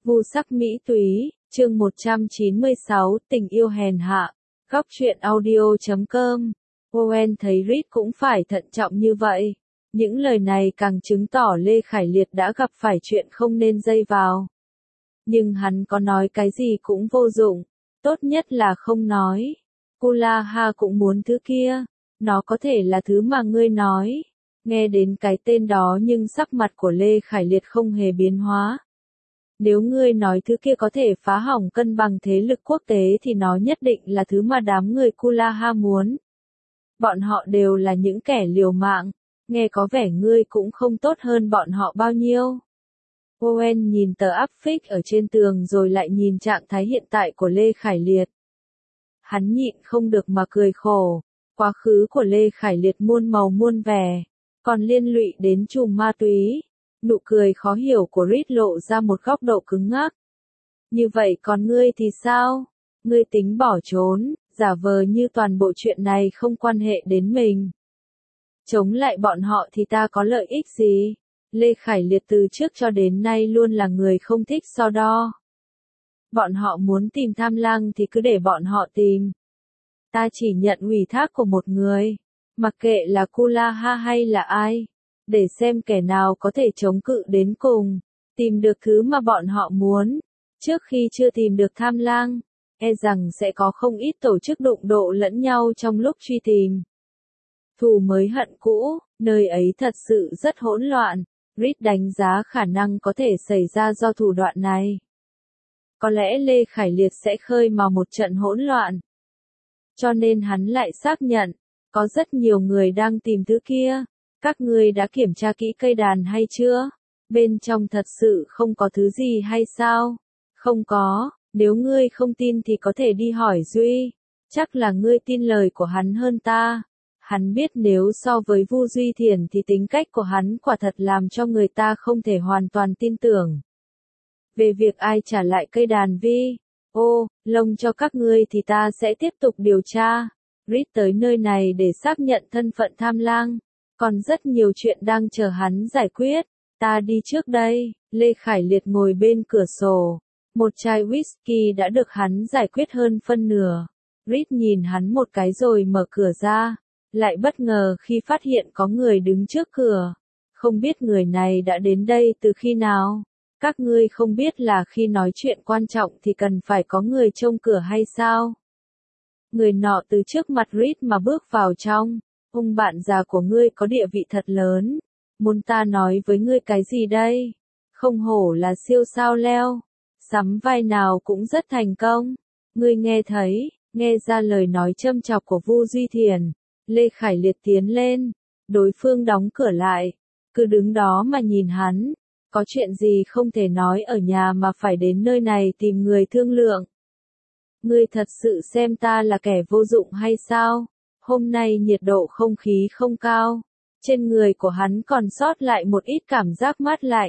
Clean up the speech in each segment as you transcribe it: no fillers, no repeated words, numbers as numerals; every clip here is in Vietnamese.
Vu sắc mỹ túy, chương 196, tình yêu hèn hạ. Góc truyện audio.com. Owen thấy Reed cũng phải thận trọng như vậy. Những lời này càng chứng tỏ Lê Khải Liệt đã gặp phải chuyện không nên dây vào. Nhưng hắn có nói cái gì cũng vô dụng. Tốt nhất là không nói. Kulaha cũng muốn thứ kia. Nó có thể là thứ mà ngươi nói. Nghe đến cái tên đó nhưng sắc mặt của Lê Khải Liệt không hề biến hóa. Nếu ngươi nói thứ kia có thể phá hỏng cân bằng thế lực quốc tế thì nó nhất định là thứ mà đám người Kulaha muốn. Bọn họ đều là những kẻ liều mạng, nghe có vẻ ngươi cũng không tốt hơn bọn họ bao nhiêu. Owen nhìn tờ áp phích ở trên tường rồi lại nhìn trạng thái hiện tại của Lê Khải Liệt. Hắn nhịn không được mà cười khổ, quá khứ của Lê Khải Liệt muôn màu muôn vẻ, còn liên lụy đến chùm ma túy. Nụ cười khó hiểu của Reed lộ ra một góc độ cứng ngắc. Như vậy còn ngươi thì sao? Ngươi tính bỏ trốn, giả vờ như toàn bộ chuyện này không quan hệ đến mình. Chống lại bọn họ thì ta có lợi ích gì? Lê Khải Liệt từ trước cho đến nay luôn là người không thích so đo. Bọn họ muốn tìm Tham Lang thì cứ để bọn họ tìm. Ta chỉ nhận ủy thác của một người, mặc kệ là Kulaha hay là ai. Để xem kẻ nào có thể chống cự đến cùng, tìm được thứ mà bọn họ muốn. Trước khi chưa tìm được Tham Lang, e rằng sẽ có không ít tổ chức đụng độ lẫn nhau trong lúc truy tìm. Thù mới hận cũ, nơi ấy thật sự rất hỗn loạn. Reed đánh giá khả năng có thể xảy ra do thủ đoạn này. Có lẽ Lê Khải Liệt sẽ khơi mào một trận hỗn loạn. Cho nên hắn lại xác nhận, có rất nhiều người đang tìm thứ kia. Các ngươi đã kiểm tra kỹ cây đàn hay chưa? Bên trong thật sự không có thứ gì hay sao? Không có, nếu ngươi không tin thì có thể đi hỏi Duy. Chắc là ngươi tin lời của hắn hơn ta. Hắn biết nếu so với Vu Duy Thiền thì tính cách của hắn quả thật làm cho người ta không thể hoàn toàn tin tưởng. Về việc ai trả lại cây đàn Vi, lông cho các ngươi thì ta sẽ tiếp tục điều tra. Reed tới nơi này để xác nhận thân phận Tham Lang. Còn rất nhiều chuyện đang chờ hắn giải quyết. Ta đi trước đây. Lê Khải Liệt ngồi bên cửa sổ. Một chai whisky đã được hắn giải quyết hơn phân nửa. Reed nhìn hắn một cái rồi mở cửa ra. Lại bất ngờ khi phát hiện có người đứng trước cửa. Không biết người này đã đến đây từ khi nào. Các ngươi không biết là khi nói chuyện quan trọng thì cần phải có người trông cửa hay sao? Người nọ từ trước mặt Reed mà bước vào trong. Ông bạn già của ngươi có địa vị thật lớn. Muốn ta nói với ngươi cái gì đây? Không hổ là siêu sao leo. Sắm vai nào cũng rất thành công. Ngươi nghe thấy, nghe ra lời nói châm chọc của Vu Duy Thiền. Lê Khải Liệt tiến lên. Đối phương đóng cửa lại. Cứ đứng đó mà nhìn hắn. Có chuyện gì không thể nói ở nhà mà phải đến nơi này tìm người thương lượng. Ngươi thật sự xem ta là kẻ vô dụng hay sao? Hôm nay nhiệt độ không khí không cao, trên người của hắn còn sót lại một ít cảm giác mát lạnh.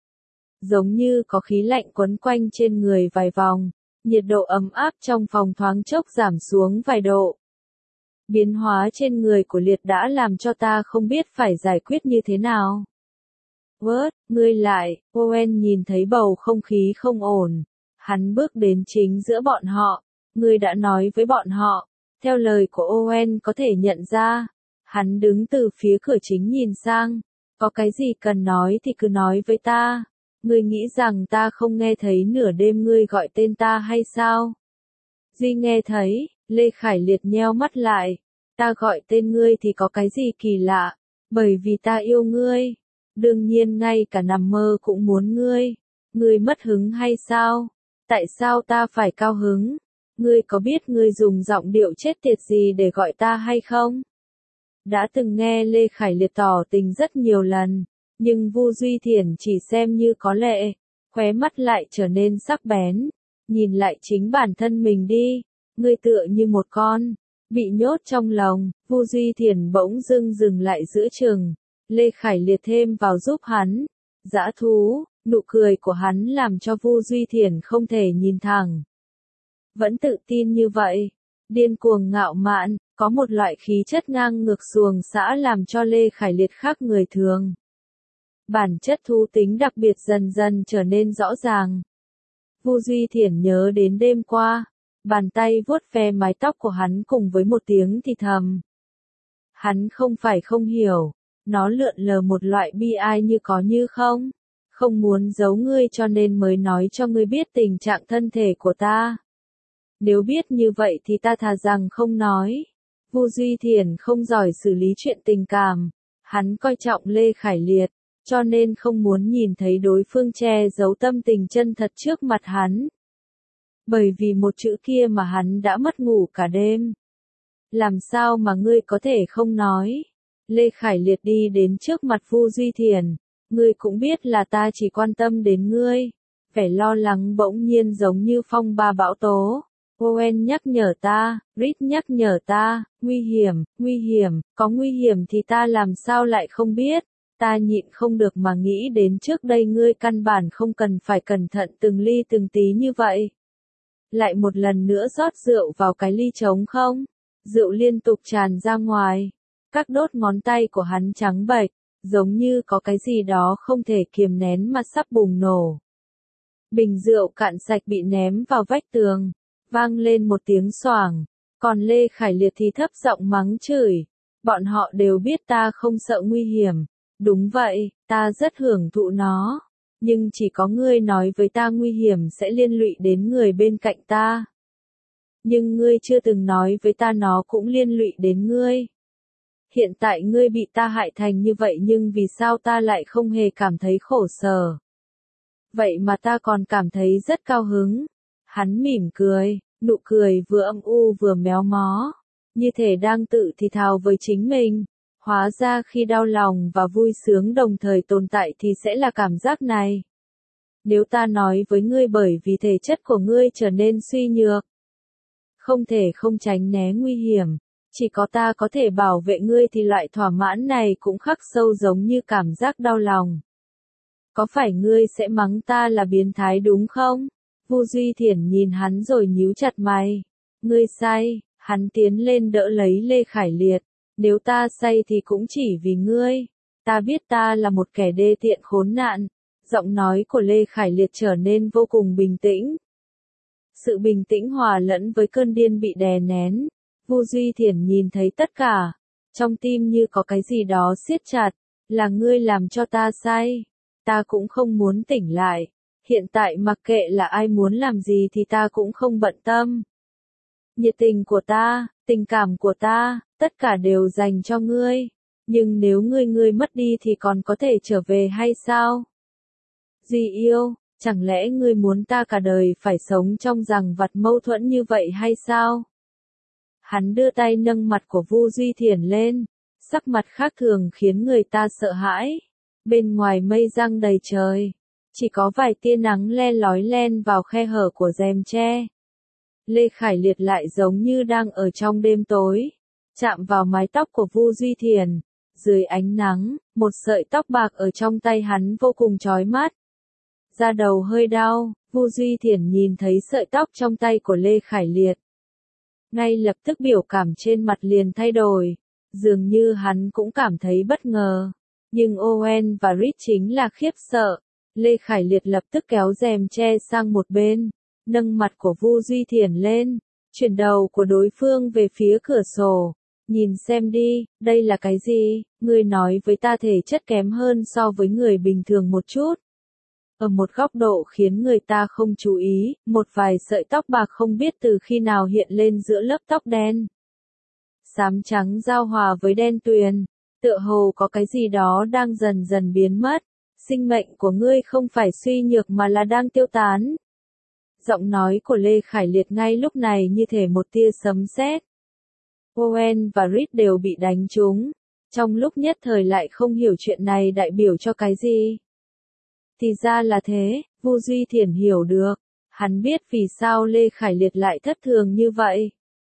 Giống như có khí lạnh quấn quanh trên người vài vòng, nhiệt độ ấm áp trong phòng thoáng chốc giảm xuống vài độ. Biến hóa trên người của Liệt đã làm cho ta không biết phải giải quyết như thế nào. Ngươi lại, Owen nhìn thấy bầu không khí không ổn. Hắn bước đến chính giữa bọn họ. Ngươi đã nói với bọn họ. Theo lời của Owen có thể nhận ra, hắn đứng từ phía cửa chính nhìn sang, có cái gì cần nói thì cứ nói với ta. Ngươi nghĩ rằng ta không nghe thấy nửa đêm ngươi gọi tên ta hay sao? Duy nghe thấy, Lê Khải Liệt nheo mắt lại, ta gọi tên ngươi thì có cái gì kỳ lạ, bởi vì ta yêu ngươi. Đương nhiên ngay cả nằm mơ cũng muốn ngươi. Ngươi mất hứng hay sao? Tại sao ta phải cao hứng? Ngươi có biết ngươi dùng giọng điệu chết tiệt gì để gọi ta hay không? Đã từng nghe Lê Khải Liệt tỏ tình rất nhiều lần, nhưng Vu Duy Thiển chỉ xem như có lệ, khóe mắt lại trở nên sắc bén. Nhìn lại chính bản thân mình đi, ngươi tựa như một con bị nhốt trong lòng. Vu Duy Thiển bỗng dưng dừng lại giữa chừng. Lê Khải Liệt thêm vào giúp hắn. Dã thú, nụ cười của hắn làm cho Vu Duy Thiển không thể nhìn thẳng. Vẫn tự tin như vậy, điên cuồng ngạo mạn, có một loại khí chất ngang ngược xuồng xã làm cho Lê Khải Liệt khác người thường. Bản chất thú tính đặc biệt dần dần trở nên rõ ràng. Vu Duy Thiển nhớ đến đêm qua, bàn tay vuốt ve mái tóc của hắn cùng với một tiếng thì thầm. Hắn không phải không hiểu, nó lượn lờ một loại bi ai như có như không. Không muốn giấu ngươi cho nên mới nói cho ngươi biết tình trạng thân thể của ta. Nếu biết như vậy thì ta thà rằng không nói. Vu Duy Thiển không giỏi xử lý chuyện tình cảm. Hắn coi trọng Lê Khải Liệt, cho nên không muốn nhìn thấy đối phương che giấu tâm tình chân thật trước mặt hắn. Bởi vì một chữ kia mà hắn đã mất ngủ cả đêm. Làm sao mà ngươi có thể không nói? Lê Khải Liệt đi đến trước mặt Vu Duy Thiển. Ngươi cũng biết là ta chỉ quan tâm đến ngươi. Vẻ lo lắng bỗng nhiên giống như phong ba bão tố. Owen nhắc nhở ta, Reed nhắc nhở ta, nguy hiểm, có nguy hiểm thì ta làm sao lại không biết. Ta nhịn không được mà nghĩ đến trước đây ngươi căn bản không cần phải cẩn thận từng ly từng tí như vậy. Lại một lần nữa rót rượu vào cái ly trống không? Rượu liên tục tràn ra ngoài. Các đốt ngón tay của hắn trắng bệch, giống như có cái gì đó không thể kiềm nén mà sắp bùng nổ. Bình rượu cạn sạch bị ném vào vách tường, vang lên một tiếng xoảng, còn Lê Khải Liệt thì thấp giọng mắng chửi. Bọn họ đều biết ta không sợ nguy hiểm. Đúng vậy, ta rất hưởng thụ nó. Nhưng chỉ có ngươi nói với ta nguy hiểm sẽ liên lụy đến người bên cạnh ta. Nhưng ngươi chưa từng nói với ta nó cũng liên lụy đến ngươi. Hiện tại ngươi bị ta hại thành như vậy nhưng vì sao ta lại không hề cảm thấy khổ sở? Vậy mà ta còn cảm thấy rất cao hứng. Hắn mỉm cười, nụ cười vừa âm u vừa méo mó, như thể đang tự thì thào với chính mình. Hóa ra khi đau lòng và vui sướng đồng thời tồn tại thì sẽ là cảm giác này. Nếu ta nói với ngươi bởi vì thể chất của ngươi trở nên suy nhược, không thể không tránh né nguy hiểm, chỉ có ta có thể bảo vệ ngươi thì loại thỏa mãn này cũng khắc sâu giống như cảm giác đau lòng. Có phải ngươi sẽ mắng ta là biến thái đúng không? Vu Duy Thiển nhìn hắn rồi nhíu chặt mày. Ngươi say, hắn tiến lên đỡ lấy Lê Khải Liệt. Nếu ta say thì cũng chỉ vì ngươi. Ta biết ta là một kẻ đê tiện khốn nạn. Giọng nói của Lê Khải Liệt trở nên vô cùng bình tĩnh. Sự bình tĩnh hòa lẫn với cơn điên bị đè nén. Vu Duy Thiển nhìn thấy tất cả. Trong tim như có cái gì đó siết chặt. Là ngươi làm cho ta say. Ta cũng không muốn tỉnh lại. Hiện tại mặc kệ là ai muốn làm gì thì ta cũng không bận tâm. Nhiệt tình của ta, tình cảm của ta, tất cả đều dành cho ngươi. Nhưng nếu ngươi mất đi thì còn có thể trở về hay sao? Duy yêu, chẳng lẽ ngươi muốn ta cả đời phải sống trong giằng vặt mâu thuẫn như vậy hay sao? Hắn đưa tay nâng mặt của Vu Duy Thiển lên, sắc mặt khác thường khiến người ta sợ hãi. Bên ngoài mây giăng đầy trời, chỉ có vài tia nắng le lói len vào khe hở của rèm tre. Lê Khải Liệt lại giống như đang ở trong đêm tối, chạm vào mái tóc của Vu Duy Thiển. Dưới ánh nắng, một sợi tóc bạc ở trong tay hắn vô cùng chói mắt. Da đầu hơi đau, Vu Duy Thiển nhìn thấy sợi tóc trong tay của Lê Khải Liệt. Ngay lập tức biểu cảm trên mặt liền thay đổi, dường như hắn cũng cảm thấy bất ngờ. Nhưng Owen và Reed chính là khiếp sợ. Lê Khải Liệt lập tức kéo rèm che sang một bên, nâng mặt của Vu Duy Thiển lên, chuyển đầu của đối phương về phía cửa sổ. Nhìn xem đi, đây là cái gì? Ngươi nói với ta thể chất kém hơn so với người bình thường một chút. Ở một góc độ khiến người ta không chú ý, một vài sợi tóc bạc không biết từ khi nào hiện lên giữa lớp tóc đen. Xám trắng giao hòa với đen tuyền, tựa hồ có cái gì đó đang dần dần biến mất. Sinh mệnh của ngươi không phải suy nhược mà là đang tiêu tán. Giọng nói của Lê Khải Liệt ngay lúc này như thể một tia sấm sét. Owen và Reed đều bị đánh trúng. Trong lúc nhất thời lại không hiểu chuyện này đại biểu cho cái gì. Thì ra là thế, Vu Duy Thiển hiểu được. Hắn biết vì sao Lê Khải Liệt lại thất thường như vậy.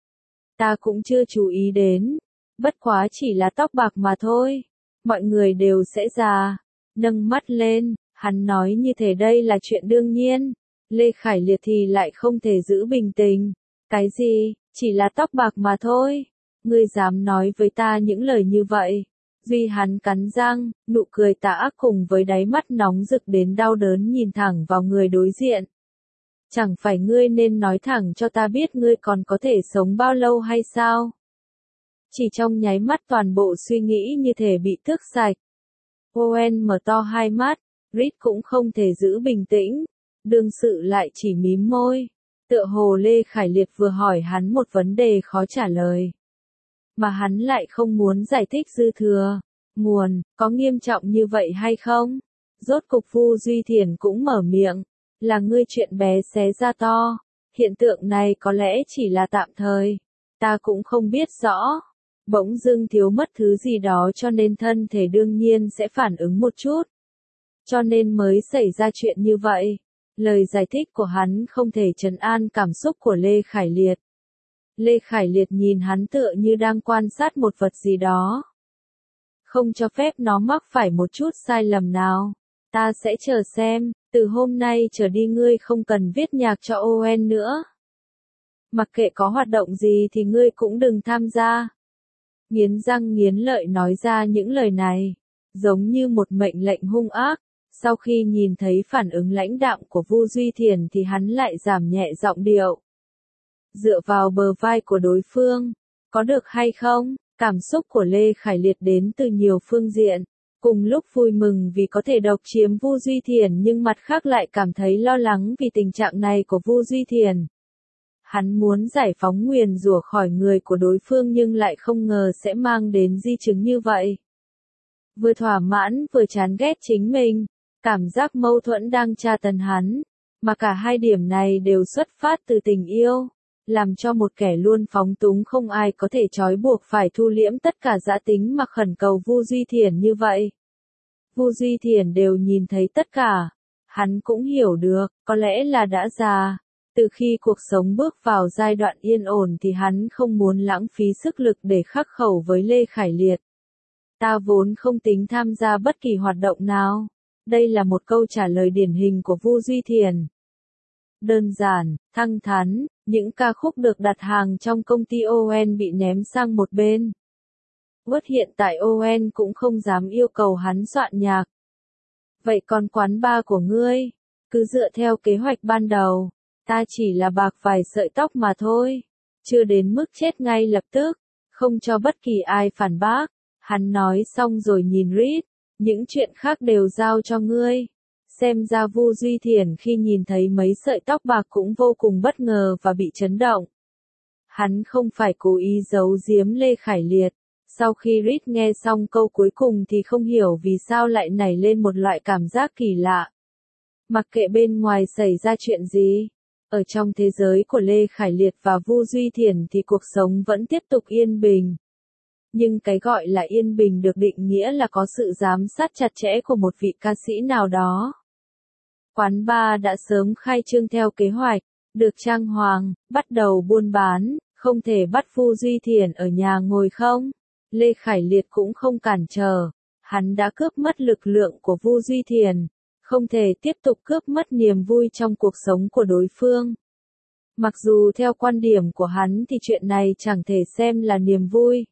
Ta cũng chưa chú ý đến. Bất quá chỉ là tóc bạc mà thôi. Mọi người đều sẽ già. Nâng mắt lên, hắn nói như thể đây là chuyện đương nhiên. Lê Khải Liệt thì lại không thể giữ bình tĩnh. Cái gì, chỉ là tóc bạc mà thôi. Ngươi dám nói với ta những lời như vậy. Duy hắn cắn răng, nụ cười tà ác cùng với đáy mắt nóng rực đến đau đớn nhìn thẳng vào người đối diện. Chẳng phải ngươi nên nói thẳng cho ta biết ngươi còn có thể sống bao lâu hay sao? Chỉ trong nháy mắt toàn bộ suy nghĩ như thể bị tước sạch. Owen mở to hai mắt, Reed cũng không thể giữ bình tĩnh, đương sự lại chỉ mím môi, tựa hồ Lê Khải Liệt vừa hỏi hắn một vấn đề khó trả lời. Mà hắn lại không muốn giải thích dư thừa, nguồn, có nghiêm trọng như vậy hay không? Rốt cục Vu Duy Thiền cũng mở miệng, là ngươi chuyện bé xé ra to, hiện tượng này có lẽ chỉ là tạm thời, ta cũng không biết rõ. Bỗng dưng thiếu mất thứ gì đó cho nên thân thể đương nhiên sẽ phản ứng một chút. Cho nên mới xảy ra chuyện như vậy. Lời giải thích của hắn không thể trấn an cảm xúc của Lê Khải Liệt. Lê Khải Liệt nhìn hắn tựa như đang quan sát một vật gì đó. Không cho phép nó mắc phải một chút sai lầm nào. Ta sẽ chờ xem, từ hôm nay trở đi ngươi không cần viết nhạc cho Owen nữa. Mặc kệ có hoạt động gì thì ngươi cũng đừng tham gia. Nghiến răng nghiến lợi nói ra những lời này, giống như một mệnh lệnh hung ác. Sau khi nhìn thấy phản ứng lãnh đạm của Vu Duy Thiền thì hắn lại giảm nhẹ giọng điệu. Dựa vào bờ vai của đối phương, có được hay không? Cảm xúc của Lê Khải Liệt đến từ nhiều phương diện, cùng lúc vui mừng vì có thể độc chiếm Vu Duy Thiền nhưng mặt khác lại cảm thấy lo lắng vì tình trạng này của Vu Duy Thiền. Hắn muốn giải phóng nguyền rủa khỏi người của đối phương nhưng lại không ngờ sẽ mang đến di chứng như vậy. Vừa thỏa mãn vừa chán ghét chính mình, cảm giác mâu thuẫn đang tra tấn hắn, mà cả hai điểm này đều xuất phát từ tình yêu, làm cho một kẻ luôn phóng túng không ai có thể trói buộc phải thu liễm tất cả dã tính mà khẩn cầu Vu Duy Thiền như vậy. Vu Duy Thiền đều nhìn thấy tất cả, hắn cũng hiểu được, có lẽ là đã già. Từ khi cuộc sống bước vào giai đoạn yên ổn thì hắn không muốn lãng phí sức lực để khắc khẩu với Lê Khải Liệt. Ta vốn không tính tham gia bất kỳ hoạt động nào. Đây là một câu trả lời điển hình của Vu Duy Thiền. Đơn giản, thẳng thắn, những ca khúc được đặt hàng trong công ty Owen bị ném sang một bên. Bất hiện tại Owen cũng không dám yêu cầu hắn soạn nhạc. Vậy còn quán bar của ngươi? Cứ dựa theo kế hoạch ban đầu. Ta chỉ là bạc vài sợi tóc mà thôi, chưa đến mức chết ngay lập tức, không cho bất kỳ ai phản bác. Hắn nói xong rồi nhìn Reed, những chuyện khác đều giao cho ngươi. Xem ra Vu Duy Thiền khi nhìn thấy mấy sợi tóc bạc cũng vô cùng bất ngờ và bị chấn động. Hắn không phải cố ý giấu giếm Lê Khải Liệt. Sau khi Reed nghe xong câu cuối cùng thì không hiểu vì sao lại nảy lên một loại cảm giác kỳ lạ. Mặc kệ bên ngoài xảy ra chuyện gì, ở trong thế giới của Lê Khải Liệt và Vu Duy Thiền thì cuộc sống vẫn tiếp tục yên bình. Nhưng cái gọi là yên bình được định nghĩa là có sự giám sát chặt chẽ của một vị ca sĩ nào đó. Quán bar đã sớm khai trương theo kế hoạch, được trang hoàng, bắt đầu buôn bán, không thể bắt Vu Duy Thiền ở nhà ngồi không. Lê Khải Liệt cũng không cản trở, hắn đã cướp mất lực lượng của Vu Duy Thiền. Không thể tiếp tục cướp mất niềm vui trong cuộc sống của đối phương. Mặc dù theo quan điểm của hắn thì chuyện này chẳng thể xem là niềm vui.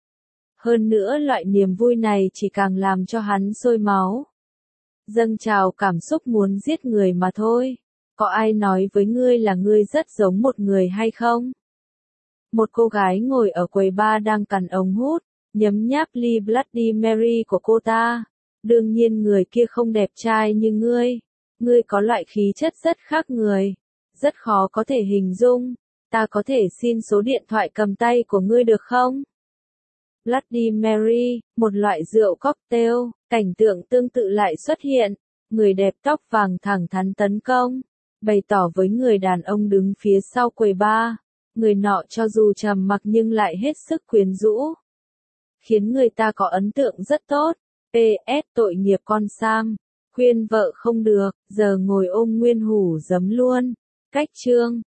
Hơn nữa loại niềm vui này chỉ càng làm cho hắn sôi máu. Dâng trào cảm xúc muốn giết người mà thôi. Có ai nói với ngươi là ngươi rất giống một người hay không? Một cô gái ngồi ở quầy bar đang cằn ống hút, nhấm nháp ly Bloody Mary của cô ta. Đương nhiên người kia không đẹp trai như ngươi có loại khí chất rất khác người, rất khó có thể hình dung, ta có thể xin số điện thoại cầm tay của ngươi được không? Bloody Mary, một loại rượu cocktail, cảnh tượng tương tự lại xuất hiện, người đẹp tóc vàng thẳng thắn tấn công, bày tỏ với người đàn ông đứng phía sau quầy bar, người nọ cho dù trầm mặc nhưng lại hết sức quyến rũ, khiến người ta có ấn tượng rất tốt. PS tội nghiệp con Sam, khuyên vợ không được, giờ ngồi ôm nguyên hủ giấm luôn. Cách chương